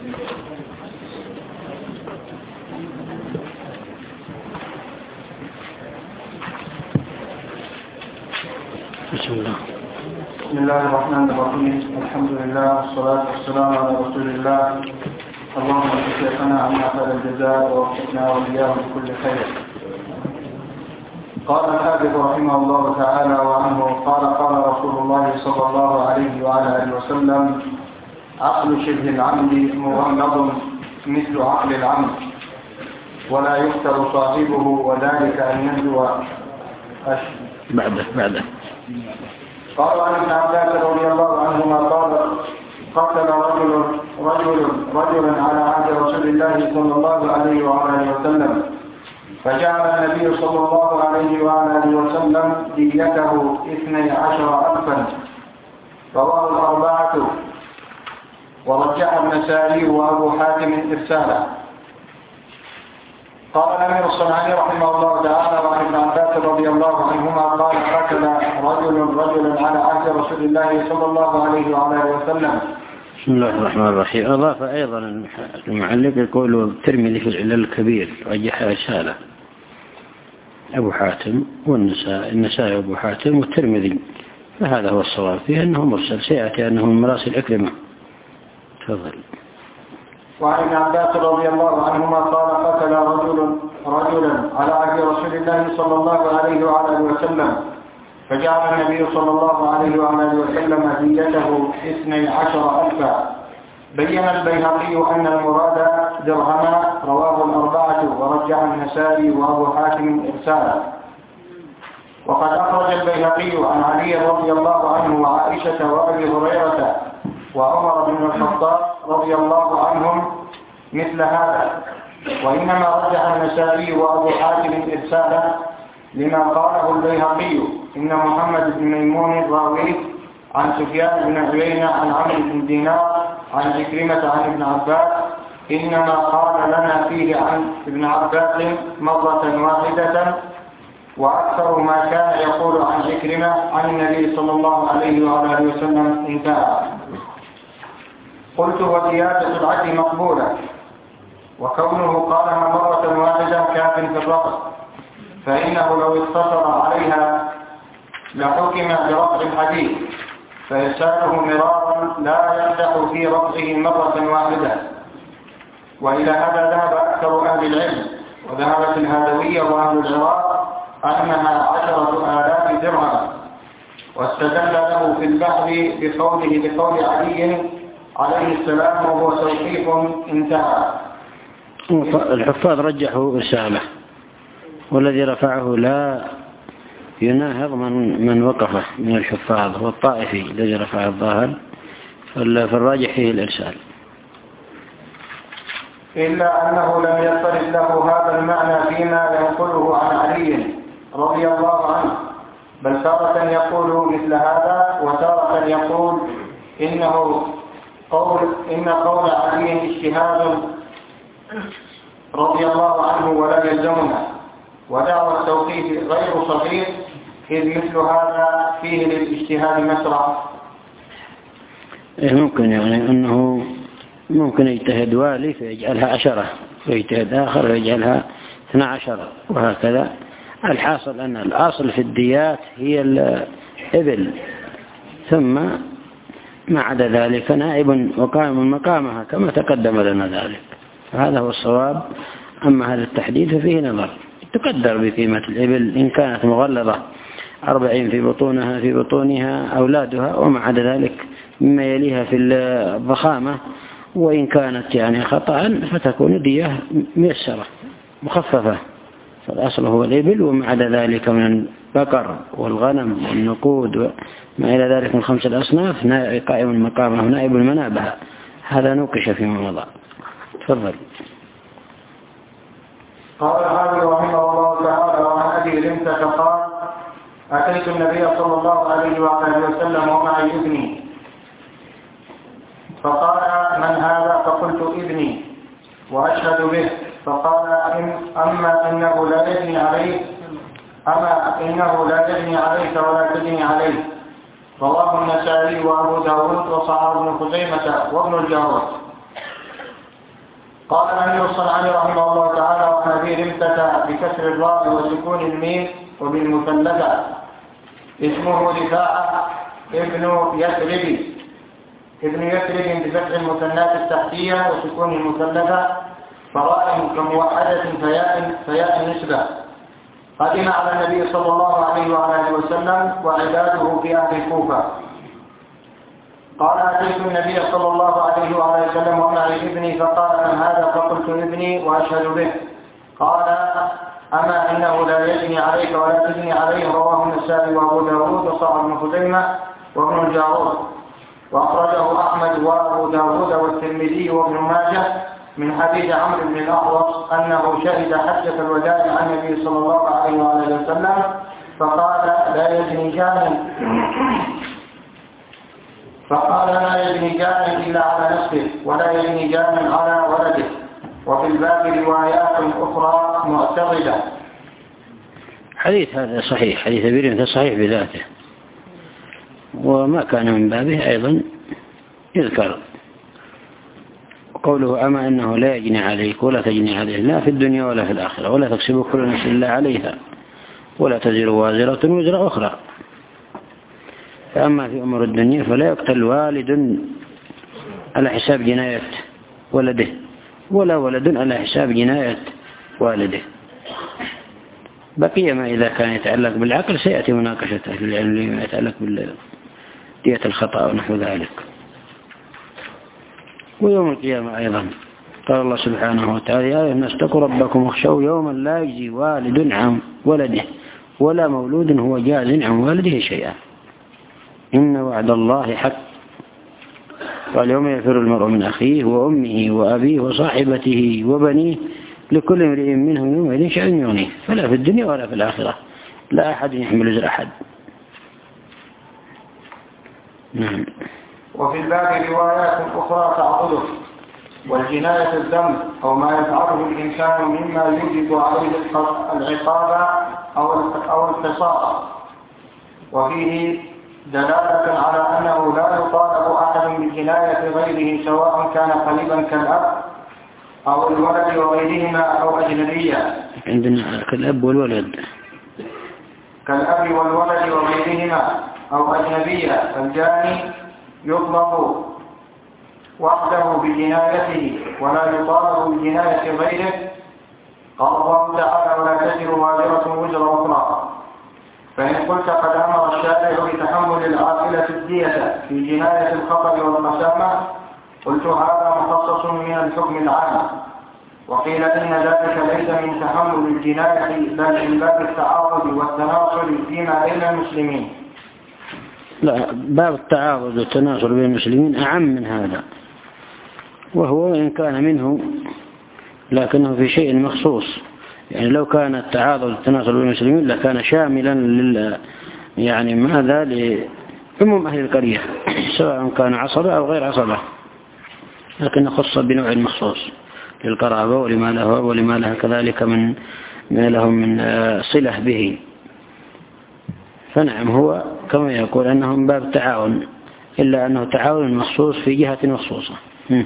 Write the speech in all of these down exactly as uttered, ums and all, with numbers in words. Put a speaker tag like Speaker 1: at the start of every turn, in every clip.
Speaker 1: بسم الله.
Speaker 2: بسم الله الرحمن الرحيم. الحمد لله والصلاة والسلام على رسول الله. اللهم اجعل شيخنا عنا خير الجزاء ووفقنا وإياه بكل خير. قال الحافظ رحمه الله تعالى وعنه قال قال رسول الله صلى الله عليه وعلى آله وسلم: عقل شبه العمد مغلظ مثل عقل العمد ولا يقتل صاحبه وذلك أن يبدو
Speaker 1: بعده بعده
Speaker 2: قال عن ابن عباس رضي الله عنهما قال: قتل رجل رجل رجلا على عهد رسول الله صلى الله عليه وعلى آله وسلم، فجعل النبي صلى الله عليه وعلى آله وسلم ديته اثني عشر ألفا. رواه الأربعة ورجح النسائي وأبو حاتم إرساله. قال الأمير الصنعاني رحمه الله تعالى وعن ابن عباس رضي الله عنهما قال: قتل رجل رجلا على عهد رسول الله صلى الله عليه وعلى آله وسلم.
Speaker 1: بسم الله الرحمن الرحيم. أضاف أيضا المعلق يقول الترمذي في العلل الكبير رجح إرساله أبو حاتم والنسائي النسائي أبو حاتم والترمذي، فهذا هو الصواب فيه أنه مرسل، سيأتي أنه من مراسل عكرمة. تفضل.
Speaker 2: وعن ابن عباس رضي الله عنهما قال: قتل رجل رجلا على عهد رسول الله صلى الله عليه وعلى آله وسلم، فجعل النبي صلى الله عليه وعلى آله وسلم ديته اثني عشر ألفا. بين البيهقي أن المراد درهما. رواه الأربعة ورجح النسائي وأبو حاتم إرساله. وقد أخرج البيهقي عن علي رضي الله عنه وعائشة وأبي هريرة وعمر بن الخطاب رضي الله عنهم مثل هذا، وإنما رجح النسائي وأبو حاتم إرساله لما قاله البيهقي إن محمد بن ميمون الراوي عن سفيان بن عيينة عن عمرو بن دينار عن عكرمة عن ابن عباس إنما قال لنا فيه عن ابن عباس مرة واحدة، وأكثر ما كان يقول عن عكرمة عن النبي صلى الله عليه وعلى آله وسلم انتهى. قلت: وزيادة العدل مقبولة، وكونه قالها مرة واحدة كاف في الرفع، فإنه لو اقتصر عليها لحكم برفع الحديث، فإرساله مرارا لا يمدح في رفعه مرة واحدة. وإلى هذا ذهب أكثر أهل العلم، وذهبت الهادوية وأهل العراق أنها عشرة آلاف درهم، واستدل له في البحر بقوله بقول علي عليه السلام وهو توقيف انتهى.
Speaker 1: الحفاظ رجحوا رسالة، والذي رفعه لا يناهض من من وقفه من الحفاظ، هو الطائفي الذي رفع الظاهر، فالراجح فيه الإرسال،
Speaker 2: إلا أنه لم يصل له هذا المعنى فيما ينقله عن علي رضي الله عنه، بل تارة يقول مثل هذا وتارة يقول إنه قول إن قول علي اجتهاد رضي الله عنه ولا يلزمنا، ودعوى التوقيف غير صحيح، إذ مثل هذا فيه للاجتهاد مسرع.
Speaker 1: ممكن يعني أنه ممكن يجتهد والي فيجعلها عشرة، ويجتهد آخر ويجعلها اثنى عشر، وهكذا. الحاصل أن الأصل في الديات هي الإبل، ثم ما عدا ذلك نائب وقائم مقامها كما تقدم لنا ذلك، فهذا هو الصواب. أما هذا التحديد فيه نظر، تقدر بقيمة الإبل إن كانت مغلظة أربعين في بطونها في بطونها أولادها، وما عدا ذلك مما يليها في الضخامة، وإن كانت يعني خطأ فتكون دية ميسرة مخففة. فالأصل هو الإبل، وما عدا ذلك من البقر والغنم والنقود وما إلى ذلك من خمسة الأصناف قائم مقامه نائب المنابه، هذا نوقش فيما مضى. تفضل.
Speaker 2: قال الحافظ رحمه الله تعالى: وعن أبي رمسة قال: أتيت النبي صلى الله عليه وعلى آله وسلم ومعي ابني، فقال: من هذا؟ فقلت: ابني وأشهد به. فقال: إن أما إنه لا يجني عليه أما إنه لا يجني عليك ولا تجني عليه. رواه النسائي وأبو داود وصححه ابن خزيمة وابن الجارود. قال الأمير الصنعاني رحمه الله تعالى: وعن أبي رمثة بكسر الراء وسكون الميم وبالمثلثة اسمه رفاعة ابن يثرب ابن يثرب بفتح المثنات التحتية وسكون المثلثة فراء كموحدة فياء فياء نسبة. قدم على النبي صلى الله عليه وعلى اله وسلم وعباده في أهل الكوفة. قال: أتيت النبي صلى الله عليه وعلى وسلم ومعي ابني فقال: من هذا؟ فقلت: ابني وأشهد به. قال: أما إنه لا يجني عليك ولا تجني عليه. رواه النسائي وأبو داود وصححه ابن خزيمة وابن الجارود، وأخرجه أحمد وأبو داود والترمذي وابن ماجه من حديث عمرو بن الأحوص أنه شهد حجة الوداع عن النبي صلى الله عليه وآله وسلم فقال: لا يجني جان فقال لا يجني جان إلا على نفسه ولا يجني جان على ولده. وفي الباب روايات أخرى معتقدة.
Speaker 1: حديث هذا صحيح، حديث أبي رمثة صحيح بذاته، وما كان من بابه أيضا يذكر قوله: أما أنه لا يجني عليك ولا تجني عليه، لا في الدنيا ولا في الآخرة، ولا تكسب كل نفس إلا عليها، ولا تزر وازرة وزر أخرى. فأما في أمور الدنيا فلا يقتل والد على حساب جناية ولده، ولا ولد على حساب جناية والده. بقي ما إذا كان يتعلق بالعقل سيأتي مناقشة أهل العلم لما يتعلق بدية الخطأ ونحو ذلك. ويوم القيامة أيضا قال الله سبحانه وتعالى: يا أيها الناس اتقوا ربكم واخشوا يوما لا يجزي والد عن ولده ولا مولود هو جاز عن والده شيئا إن وعد الله حق. واليوم يفر المرء من أخيه وأمه وأبيه وصاحبته وبنيه لكل امرئ منهم يومئذ شأن يغنيه. فلا في الدنيا ولا في الآخرة لا أحد يحمل وزر أحد. نعم.
Speaker 2: وفي الباب روايات أخرى تعضده: والجناية الذنب أو ما يفعله الإنسان مما يوجب عليه العقاب أو القصاص، وفيه دلالة على أنه لا يطالب أحد بجناية غيره سواء كان قريبا كالأب أو الولد وغيرهما أو أجنبيا.
Speaker 1: عندنا كالأب والولد
Speaker 2: كالأب والولد وغيرهما أو أجنبيا، فالجاني يطلب وحده بجنايته ولا يطالب بجناية غيره. قال الله تعالى: ولا تزر وازرة وزر أخرى. فإن قلت قد أمر الشارع بتحمل العاقلة الدية في جناية الخطأ والقسامة، قلت هذا مخصص من الحكم العام. وقيل إن ذلك ليس من تحمل الجناية بل من باب التعاضد والتناصر فيما بين المسلمين.
Speaker 1: لا، باب التعاضد والتناصر بين المسلمين أعم من هذا، وهو إن كان منه لكنه في شيء مخصوص. يعني لو كان التعاضد والتناصر بين المسلمين لكان شاملا لل يعني ماذا لعموم أهل القرية سواء كان عصبة أو غير عصبة، لكن خص بنوع مخصوص للقرابة ولما له ولما لها كذلك من ما لهم من صلة به. فنعم هو كما يقول أنه من باب التعاون، إلا أنه تعاون مخصوص في جهة مخصوصة.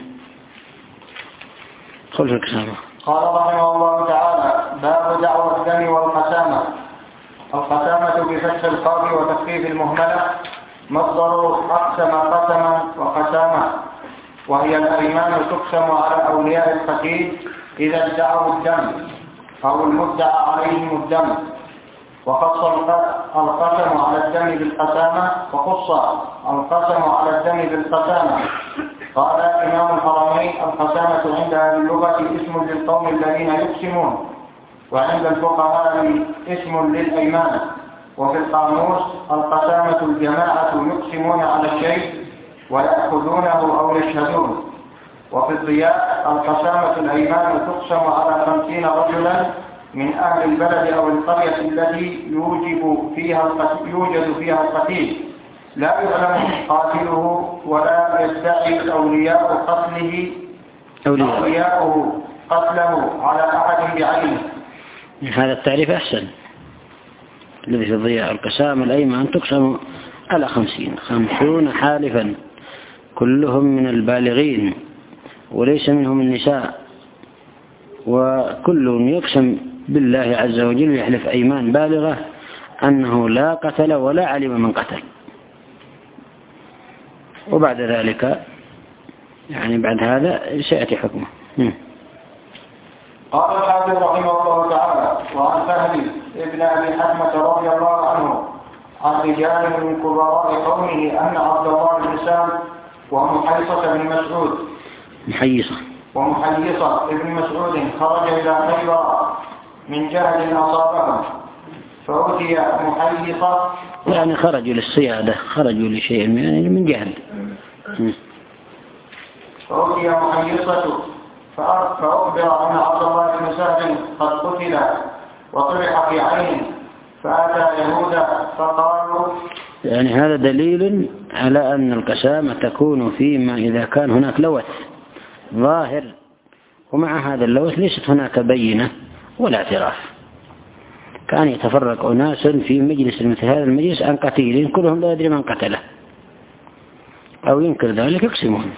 Speaker 1: خلف الكسامة.
Speaker 2: قال رحمه الله تعالى: باب دعوى الدم والقسامة. القسامة بفتح القاف وتخفيف المهملة مصدر أقسم قسما وقسامة، وهي الأيمان تقسم على أولياء القتيل إذا ادعوا الدم أو المدعى عليهم الدم. وخص القسم على الدم بالقسامة وخص القسم على الدم بالقسامة. قال إمام الحرمين: القسامة عند أهل اللغة اسم للقوم الذين يقسمون، وعند الفقهاء اسم للأيمان. وفي القاموس القسامة الجماعة يقسمون على الشيء ويأخذونه أو يشهدون. وفي الضياء القسامة الأيمان تقسم على خمسين رجلا من أهل البلد أو القرية التي يوجب فيها يوجد فيها القتيل لا يعلم قاتله ولا يدعي أولياء قتله أولياءه قتله على أحد بعينه.
Speaker 1: هذا التعريف أحسن الذي في الضياء. القسامة الأيمان تقسم على خمسين خمسون حالفا كلهم من البالغين وليس منهم النساء وكل يقسم بالله عز وجل يحلف أيمان بالغة أنه لا قتل ولا علم من قتل. وبعد ذلك يعني بعد هذا سيأتي حكمه.
Speaker 2: قال الحافظ رحمه الله تعالى: وعن سهل ابن أبي حكمة رضي الله عنه عن رجال من كبراء قومه أن عبد الله بن سام ومحيصة بن مسعود
Speaker 1: محيصة
Speaker 2: ومحيصة ابن مسعود خرج إلى خيبر من جهل أصابهم فأتي محيصة
Speaker 1: يعني خرجوا للصيادة، خرجوا لشيء يعني من جهل.
Speaker 2: فأتي محيصة فأخبر أن عبد الله بن سهل قد قتل وطرح في عينه فأتى يهودا فقالوا
Speaker 1: يعني هذا دليل على أن القسامة تكون فيما إذا كان هناك لوث ظاهر، ومع هذا اللوث ليست هناك بينة ولا اعتراف. كان يتفرق أناس في مجلس مثل هذا المجلس عن قتيل كلهم لا يدري من قتله أو ينكر ذلك يقسمون.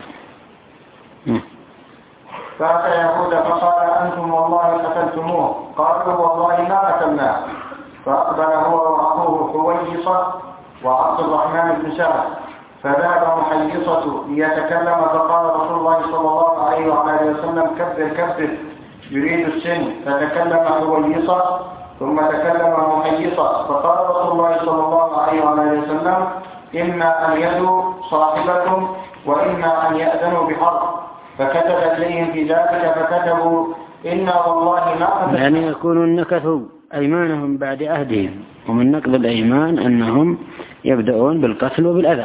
Speaker 2: فأتى يهودا فقال: أنتم والله قتلتموه. قالوا: والله ما قتلناه. فأقبل هو وأخوه حويصة وعبد الرحمن بن سعد فذهب محيصة ليتكلم فقال رسول الله صلى الله عليه وآله وسلم: كبر كبر يريد السن. فتكلم حويصة ثم تكلم محيصة فقال رسول الله صلى الله عليه وآله وسلم: إما أن يدوا صاحبكم وإما أن يأذنوا بحرب. فكتب إليهم في ذلك فكتبوا: إنا والله ما قتلنا.
Speaker 1: يعني يكونون نكثوا أيمانهم بعد عهدهم، ومن نقض الأيمان أنهم يبدأون بالقتل وبالأذى.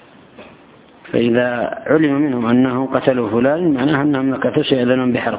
Speaker 1: فإذا علم منهم أنهم قتلوا فلان معناه أنهم نكثوا سيأذنون بحرب.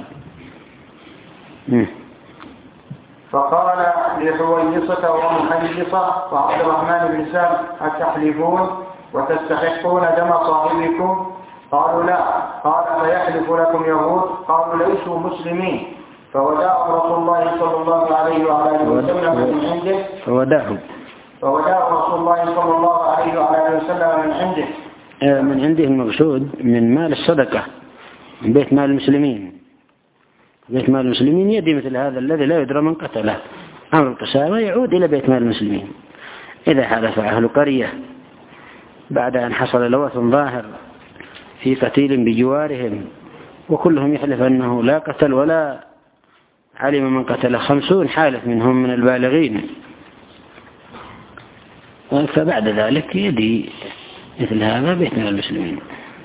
Speaker 2: فقال لحويصة ومحيصة وعبد الرحمن بن سعد: أتحلفون وتستحقون دم صاحبكم؟ قالوا: لا. قال: فيحلف لكم يهود؟ قالوا: ليسوا مسلمين. فوداهم رسول الله صلى الله عليه وآله وسلم من عنده
Speaker 1: فوداهم
Speaker 2: فوداهم رسول الله صلى الله عليه وآله وسلم من عنده
Speaker 1: من عنده المقصود من مال الصدقة، من بيت مال المسلمين. بيت مال المسلمين يدي مثل هذا الذي لا يدرى من قتله. أمر القسامة يعود إلى بيت مال المسلمين. إذا حدث أهل قرية بعد أن حصل لوث ظاهر في قتيل بجوارهم وكلهم يحلف أنه لا قتل ولا علم من قتل، خمسون حالف منهم من البالغين، فبعد ذلك يدي مثل هذا بيت مال المسلمين.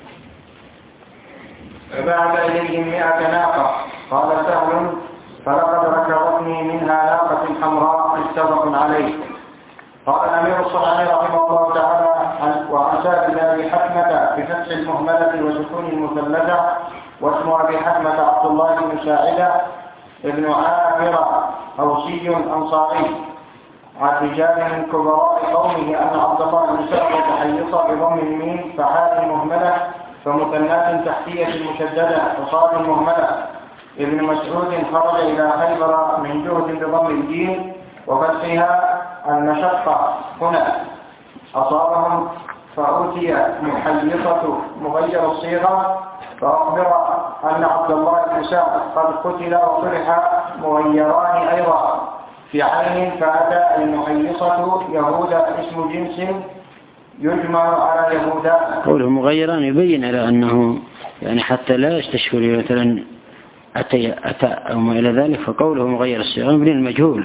Speaker 2: فبعث إليهم مئة ناقة. قال سهل: فلقد ركبتني منها ناقة حمراء متفق عليه. قال الأمير الصنعاني رحمه الله تعالى: وعن سهل بن أبي حكمة بفتح المهملة وسكون المثلثة، واسم أبي حكمة عبد الله بن ساعدة ابن عامر أوسي أنصاري، عن رجال من كبراء قومه أن عبد الله بن سعد تحيص بضم الميم فحال المهملة فمثنات تحتية مشددة وصاد المهملة. ابن مسعود خرج إلى خيبر من جهد بضم الجيم وفتحها المشقة هنا أصابهم فأتي محيصة مغير الصيغة فأخبر أن عبد الله بن سعد قد قتل وطرح مغيران أيضا في عين. فأتى المحيصة يهودا اسم جنس يجمع على يهودا.
Speaker 1: قوله مغيران يبين على أنه يعني حتى لا يستشفر مثلا أتى أتى أو ما إلى ذلك، فقوله مغير الصيغة من المجهول.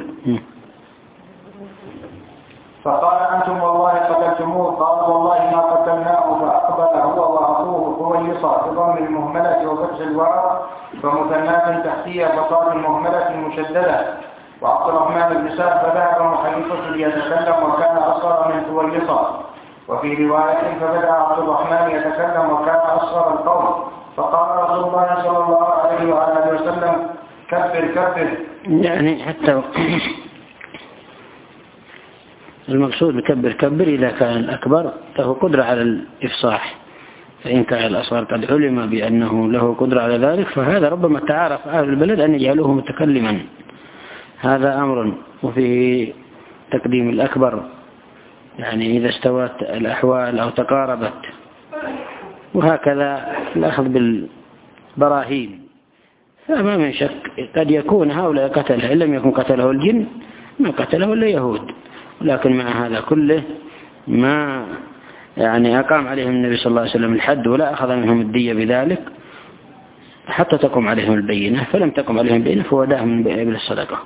Speaker 2: فقال: أنتم والله قتلتموه. قال: والله ما قتلناه. فأقبل هو وأخوه حويصة بضم المهملة وفتح الواو فمثنات تحتية فصاد المهملة المشددة وعبد الرحمن بن سعد. فذهب محيصة ليتكلم وكان أصغر من حويصة. وفي رواية: فبدأ عبد الرحمن يتكلم وكان أصغر القوم. فقال رسول الله صلى الله عليه وآله وسلم: كبر كبر.
Speaker 1: يعني حتى المقصود بكبر كبر إذا كان الأكبر له قدرة على الإفصاح، فإن كان الأصغر قد علم بأنه له قدرة على ذلك فهذا ربما تعارف أهل البلد أن يجعلوه متكلما. هذا أمر. وفيه تقديم الأكبر يعني إذا استوت الأحوال أو تقاربت، وهكذا الأخذ بالبراهين فما من شك قد يكون هؤلاء قتله، إن لم يكن قتله الجن ما قتله إلا يهود، ولكن مع هذا كله ما يعني أقام عليهم النبي صلى الله عليه وسلم الحد ولا أخذ منهم الدية بذلك حتى تقوم عليهم البينة، فلم تقم عليهم البينة فوداهم من بين الصدقة.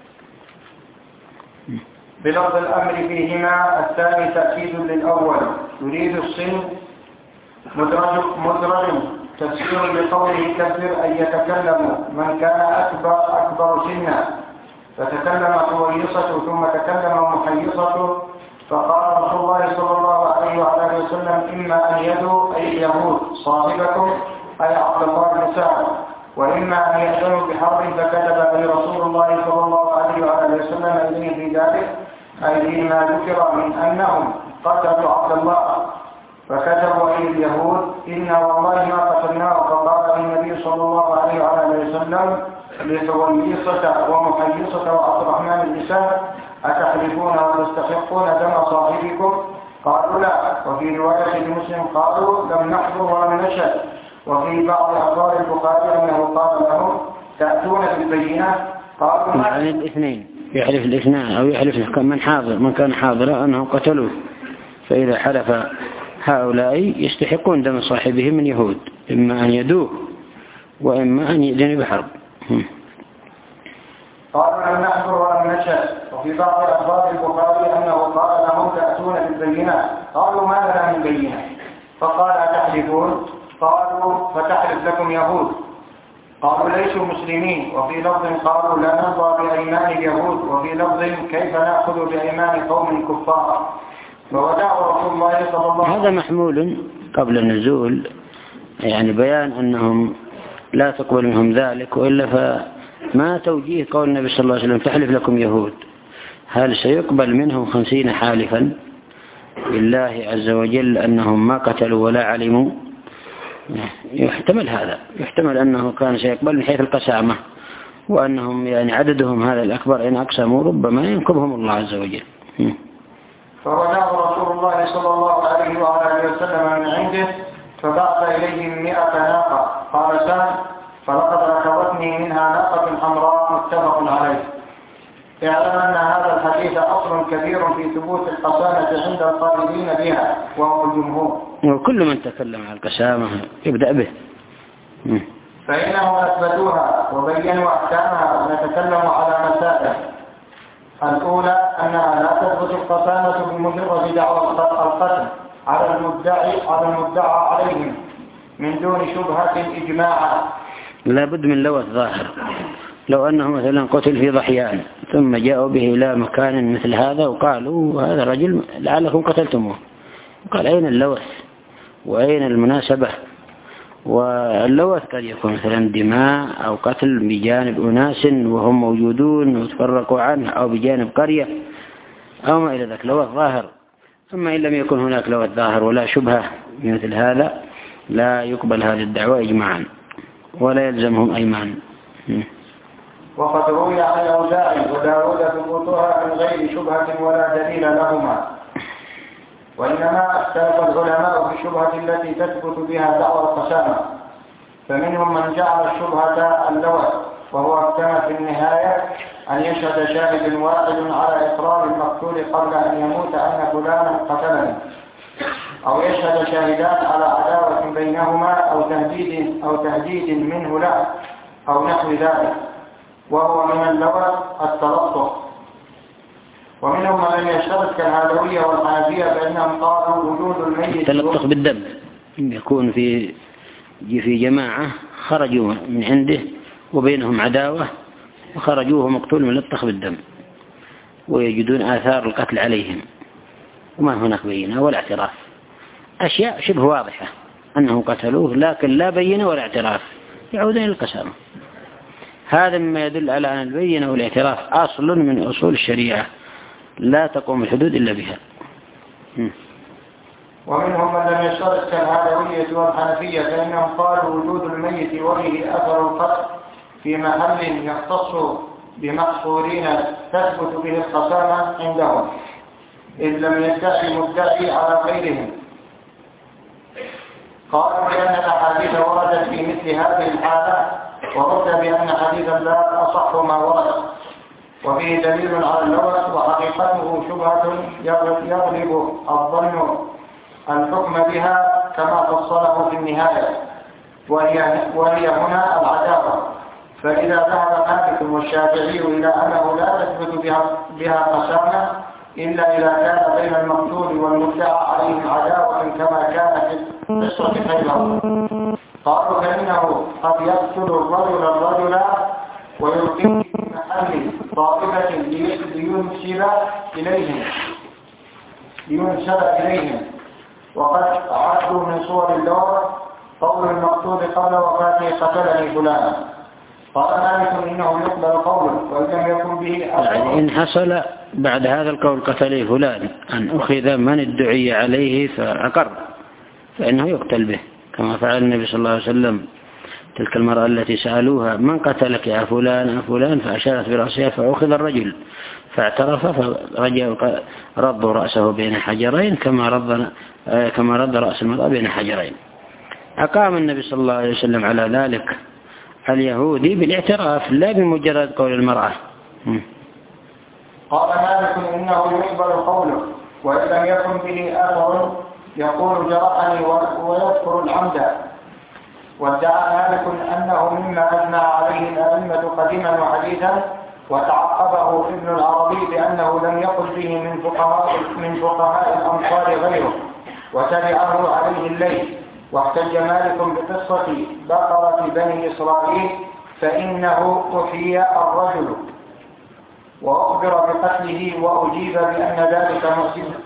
Speaker 2: بلفظ الأمر فيهما الثاني تأكيد للأول. يريد الصن مدرج, مدرج تفسير لقوله كبر أن يتكلم من كان أكبر, أكبر سنا، فتكلم حويصة ثم تكلم محيصة، فقال رسول الله صلى الله عليه وآله وسلم إما أن يدعو أي اليهود صاحبكم أي عبد الله بن سعد، وإما أن يأذنوا بحرب، فكتب أي رسول الله صلى الله عليه وآله وسلم إليه في ذلك أي فيما ذكر من أنهم قتلوا عبد الله، فكتبوا أي اليهود إنا والله ما قتلناه، فقال النبي صلى الله عليه وآله وسلم لحويصة ومحيصة وعبد الرحمن بن سعد أتحلفون وتستحقون دم صاحبكم؟ قالوا لا. وفي رواية مسلم قالوا لم نحضر ولم نشهد. وفي بعض أخبار البخاري أنه قال لهم تأتون بالبينة، قالوا ما
Speaker 1: عن الاثنين، يحلف الاثنان أو يحلف من حاضر من كان حاضرا أنه قتلوه، فإذا حلف هؤلاء يستحقون دم صاحبهم من يهود، إما أن يدوه وإما أن يأذن بحرب.
Speaker 2: قالوا لم نحضر ولم نشهد. وفي بعض أخبار البخاري أنه قال لهم تأتون بالبينة، قالوا ما لنا من بينة، فقال أتحلفون؟ قالوا فتحلف لكم يهود. قالوا ليسوا مسلمين. وفي لفظ قالوا لا نرضى بأيمان اليهود. وفي لفظ كيف نأخذ بأيمان قوم كفار. وودع رسول الله صلى الله عليه وسلم.
Speaker 1: هذا محمول قبل النزول، يعني بيان أنهم لا تقبل منهم ذلك، وإلا فما توجيه قول النبي صلى الله عليه وسلم تحلف لكم يهود، هل سيقبل منهم خمسين حالفا بالله عز وجل أنهم ما قتلوا ولا علموا؟ يحتمل هذا، يحتمل أنه كان سيقبل من حيث القسامة، وأنهم يعني عددهم هذا الأكبر إن أقسموا ربما ينكبهم الله عز وجل.
Speaker 2: فرجع رسول الله صلى الله عليه وآله وسلم من عنده فبعث إليهم مئة ناقة. قال سعد فلقد ركبتني منها ناقة حمراء متفق عليه. اعلم أن هذا الحديث أصل كبير في ثبوت القسامة عند القائلين بها وهو الجمهور،
Speaker 1: وكل من تكلم عن القسامة يبدأ به.
Speaker 2: فإنهم أثبتوها وبينوا أحكامها. ونتكلم على مسائل. الأولى أنها لا تثبت القسامة بمجرد دعوى القتل على المدعي على المدعى عليهم من دون شبهة إجماعا.
Speaker 1: لا بد من لوث ظاهر. لو أنه مثلا قتل في ضحيان ثم جاءوا به إلى مكان مثل هذا وقالوا هذا رجل لعلكم قتلتموه، قال أين اللوث وأين المناسبة؟ واللوث قد يكون مثلا دماء أو قتل بجانب أناس وهم موجودون وتفرقوا عنه، أو بجانب قرية أو ما إلى ذلك، لوث ظاهر. أما إن لم يكن هناك لوث ظاهر ولا شبهة مثل هذا لا يقبل هذه الدعوة إجماعا ولا يلزمهم أيمان.
Speaker 2: وقد روي عن الأوزاعي وداود ثبوتها من غير شبهة ولا دليل لهما، وإنما اختلف العلماء في الشبهة التي تثبت بها دعوى القسامة، فمنهم من جعل الشبهة اللوث، وهو اكتمل في النهاية أن يشهد شاهد واحد على إقرار المقتول قبل أن يموت أن فلانا قتلني، أو يشهد شاهدان على عداوة بينهما أو تهديد أو تهديد منه له أو نحو ذلك، وهو من اللوث التلطف. ومنهم من لم يشترط كالهالوية والحنفية فإنهم قالوا وجود الميت
Speaker 1: التلطف بالدم، يكون في في جماعة خرجوا من عنده وبينهم عداوة وخرجوه مقتول ملطخ بالدم ويجدون آثار القتل عليهم وما هناك بينة ولا اعتراف، أشياء شبه واضحة أنهم قتلوه لكن لا بينة ولا اعتراف، يعودون إلى القسامة. هذا مما يدل على أن البينة والاعتراف أصل من أصول الشريعة لا تقوم الحدود إلا بها.
Speaker 2: ومنهم من لم يشترط كالهالوية والحنفية فإنهم قالوا وجود الميت وله أثر القتل في محل يختص بمحصورين تثبت به القسامة عندهم، إذ لم يدعي مدعي على غيرهم. قالوا لأن الأحاديث وردت في مثل هذه الحالة ورد بأن حديث الباب أصح ما ورد، وفيه دليل على اللغة، وحقيقته شبهة يغلب الظن الحكم بها كما فصله في النهاية، وهي, وهي هنا العداوة. فإذا ذهب مالك والشافعي إلى أنه لا تثبت بها, بها قسامة إلا إذا كان بين المقتول والمدعى عليه عداوة كما كان في قصة خيبر، قالوا فإنه قد يقتل الرجل الرجل ويلقيه في محل طائفة لينسب إليهم لينسب إليهم وقد عدوا من صور اللغة قول المقتول قبل وفاته قتلني فلان. قال مالك إنه يقبل قوله وإن لم يكن به
Speaker 1: يعني إن حصل بعد هذا القول قتلي فلان أن أخذ من ادعي عليه فأقر فإنه يقتل به، كما فعل النبي صلى الله عليه وسلم تلك المرأة التي سألوها من قتلك يا فلان يا فلان، فأشارت برأسها فأخذ الرجل فاعترف فرجعوا ردوا رأسه بين حجرين كما رد كما رد رأس المرأة بين حجرين. أقام النبي صلى الله عليه وسلم على ذلك اليهودي بالاعتراف لا بمجرد قول المرأة.
Speaker 2: قال مالك إنه يقبل قوله وإن لم يكن به آخر يقول جرحني ويذكر العمد. وادعى مالك أنه مما أجمع عليه الأئمة قديما وحديثا، وتعقبه ابن العربي بأنه لم يقل به من فقهاء من فقهاء الأمصار غيره، وتبعه عليه الليل. واحتج مالك بقصة بقرة بني إسرائيل فإنه أحيي الرجل وأخبر بقتله وأجيب بأن ذلك معجزة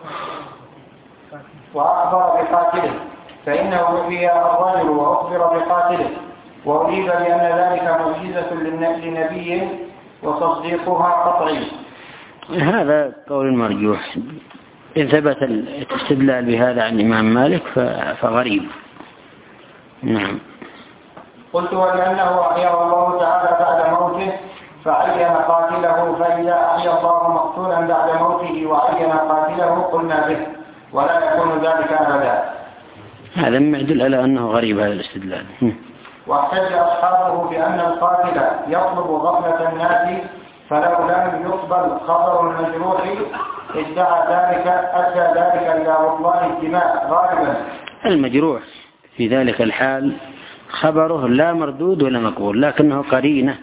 Speaker 2: وأخبر بقاتله فإنه أحيي الرجل وأخبر بقاتله وأجيب بأن ذلك معجزة للنبي وتصديقها قطعي.
Speaker 1: هذا قول مرجوح. إن ثبت الاستدلال بهذا عن الإمام مالك فغريب. نعم.
Speaker 2: قلت ولأنه أحياه الله تعالى بعد موته فعين قاتله، فإذا أحيا الله مقتولا بعد موته وعين قاتله قلنا به، ولا يكون ذلك أبدا.
Speaker 1: هذا معدل على أنه غريب هذا الاستدلال.
Speaker 2: واحتج أصحابه بأن القاتل يطلب غفلة الناس فلو لم يقبل خبر المجروح ادعى ذلك أدى ذلك إلى بطلان الدماء غالبا.
Speaker 1: المجروح في ذلك الحال خبره لا مردود ولا مقبول، لكنه قرينة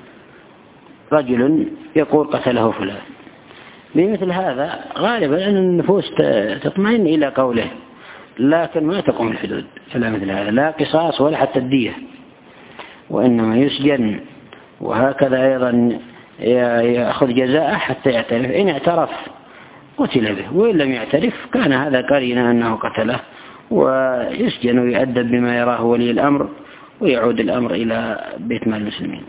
Speaker 1: رجل يقول قتله فلان. بمثل هذا غالبا أن النفوس تطمئن إلى قوله، لكن ما تقوم الحدود فلا مثل هذا، لا قصاص ولا حتى الدية، وإنما يسجن، وهكذا أيضا يأخذ جزاءه حتى يعترف. إن اعترف قتل به، وإن لم يعترف كان هذا قرينة أنه قتله، ويسجن ويؤدب بما يراه ولي الأمر، ويعود الأمر إلى بيت مال المسلمين.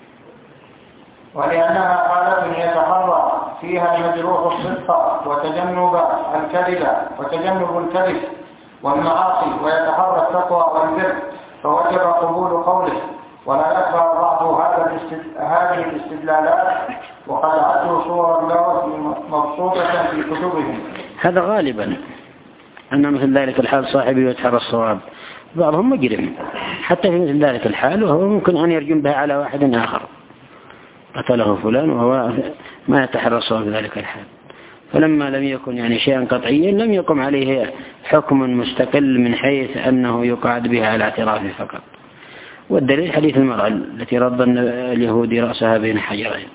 Speaker 2: ولأنها حالة يتحرى فيها المجروح الصدق وتجنب الكذب وتجنب الكذب والمعاصي، ويتحرى التقوى والبر، فوجب قبول قوله. ولا يخفى بعض هذه الاستدلالات وقد عدوا صور اللغة مبسوطة في كتبهم.
Speaker 1: هذا غالبا أن مثل ذلك الحال صاحبه يتحرى الصواب، بعضهم مجرم حتى في مثل ذلك الحال، وهو ممكن أن يرجم بها على واحد آخر قتله فلان وهو ما يتحرى الصواب في ذلك الحال. فلما لم يكن يعني شيئا قطعيا لم يقم عليه حكم مستقل من حيث أنه يقعد بها على اعترافه فقط. والدليل حديث المرأة التي رد اليهودي رأسها بين حجرين.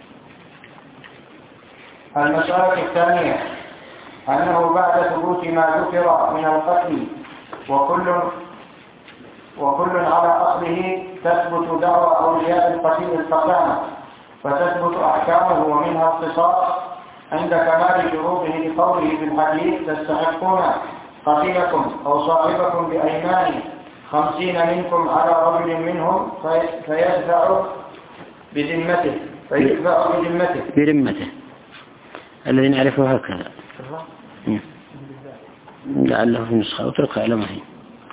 Speaker 2: المسألة الثانية أنه بعد ثبوت ما ذكر من القتل وكل وكل على أصله تثبت دعوى أولياء القتيل القسامة، فتثبت أحكامه ومنها القصاص عند كمال شروطه لقوله في الحديث تستحقون قتيلكم أو صاحبكم بأيمان خمسين منكم على رجل منهم فيدفع بذمته فيدفع بذمته
Speaker 1: برمته الذي نعرفه هكذا لعله في نسخة أتركها على ما هي.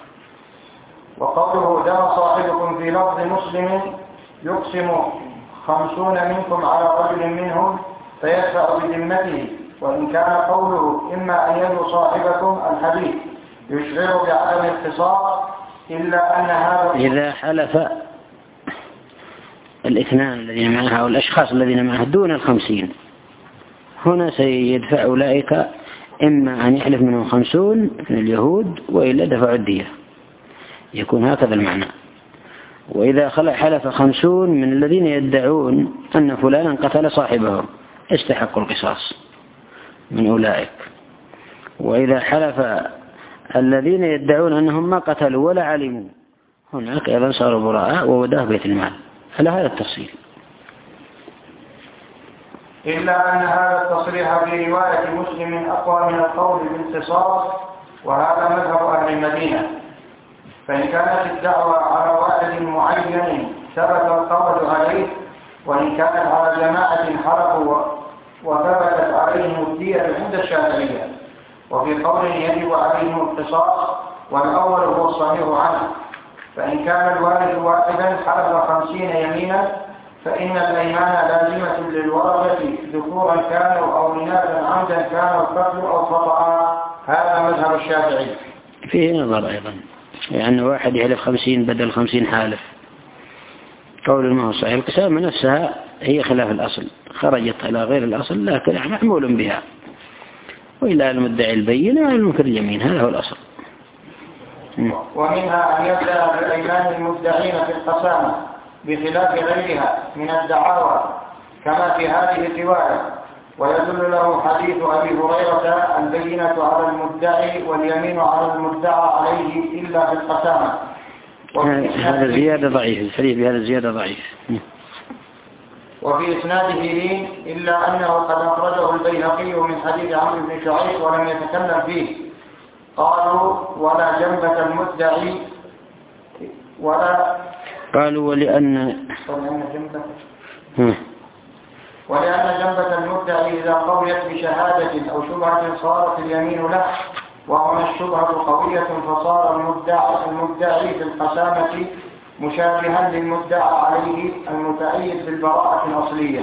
Speaker 2: وقوله دام صاحبكم في لفظ مسلم يقسم خمسون منكم على رجل منهم فيدفع بذمته، وإن كان قوله إما أن يدعو صاحبكم الحديث يشعر بعدم القصاص إلا أن هذا
Speaker 1: إذا حلف الاثنان الذين معها أو الأشخاص الذين معها دون الخمسين، هنا سيدفع أولئك إما أن يحلف منهم خمسون من اليهود وإلا دفع الدية، يكون هكذا المعنى. وإذا خلع حلف خمسون من الذين يدعون أن فلانا قتل صاحبه استحقوا القصاص من أولئك. وإذا حلف الذين يدعون أنهم ما قتلوا ولا علموا، هناك أيضا صاروا براء ووداه بيت المال. على هذا التفصيل.
Speaker 2: إلا أن هذا التصريح في رواية مسلم أقوى من القول بالقصاص، وهذا مذهب أهل المدينة. فإن كانت الدعوة على واحد معين ثبت القول عليه، وإن كانت على جماعة حلفوا وثبتت عليهم الدية عند الشافعية، وفي قول يجب عليهم القصاص، والأول هو الصحيح عنه. فإن كان الوالد واحدا حلف خمسين يمينا فإن الأيمان لازمة للورثة ذكورا كانوا أو إناثا عمدا كانوا القتل أو خطأ. هذا مذهب الشافعي.
Speaker 1: فيه نظر أيضا، يعني واحد يحلف خمسين بدل خمسين حالف، قول ما هو صحيح. القسامة نفسها هي خلاف الأصل، خرجت على غير الأصل لكن محمول بها، وإلا المدعي البينة المنكر اليمين، هذا هو الأصل.
Speaker 2: ومنها أن يبدأ بالأيمان المدعين في القسامة بخلاف غيرها من الدعاوى كما في هذه الرواية، ويدل له حديث أبي هريرة البينة على المدعي واليمين على المدعى عليه إلا في القسامة.
Speaker 1: هذا زيادة ضعيف، الحديث بهذا زيادة ضعيف.
Speaker 2: وفي إسناده لين إلا أنه قد أخرجه البيهقي من حديث عمرو بن شعيب ولم يتكلم فيه. قالوا ولا جنبة المدعي ولا
Speaker 1: قالوا ولأن
Speaker 2: ولأن جنبة ولأن جنبة المدعي إذا قويت بشهادة أو شبهة صارت اليمين له، وهنا الشبهة قوية فصار المدعي المدعي في القسامة مشابها للمدعى عليه المتأيد بالبراءة الأصلية.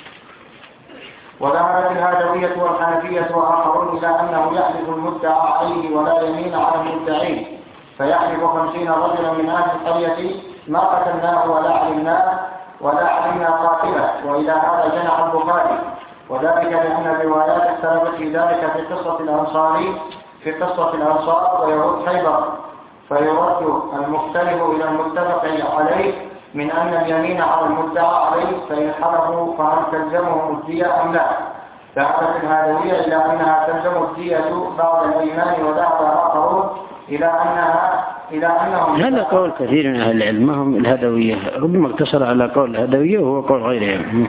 Speaker 2: وذهبت الهادوية والحنفية وآخرون إلى أنه يحلف المدعى عليه ولا يمين على المدعين، فيحلف خمسين رجلا من أهل القرية ما قتلناه ولا علمناه ولا علمنا قاتله، وإلى هذا جنح البخاري، وذلك لأن الروايات اختلفت في ذلك في قصة الأنصار في قصة الأنصار ويهود خيبر، فيرد المختلف إلى المتفق عليه من أن اليمين على المدعى عليه، فإن حلفوا فهل تلزمهم الدية أم لا؟ ذهبت الهادوية إلى أنها تلزم الدية بعد الإيمان، وذهب آخرون إلى أنها إلى أنهم
Speaker 1: هذا قول كثير من أهل العلم، ما هم الهدوية، ربما اقتصر على قول الهدوية وهو قول غيرهم.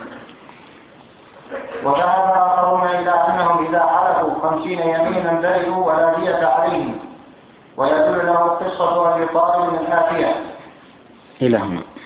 Speaker 2: وذهب آخرون إلى أنهم إذا حلفوا خمسين يمينا برئوا ولا دية عليهم، ويدل له قصة أبي طالب الآتية.
Speaker 1: إلى هنا.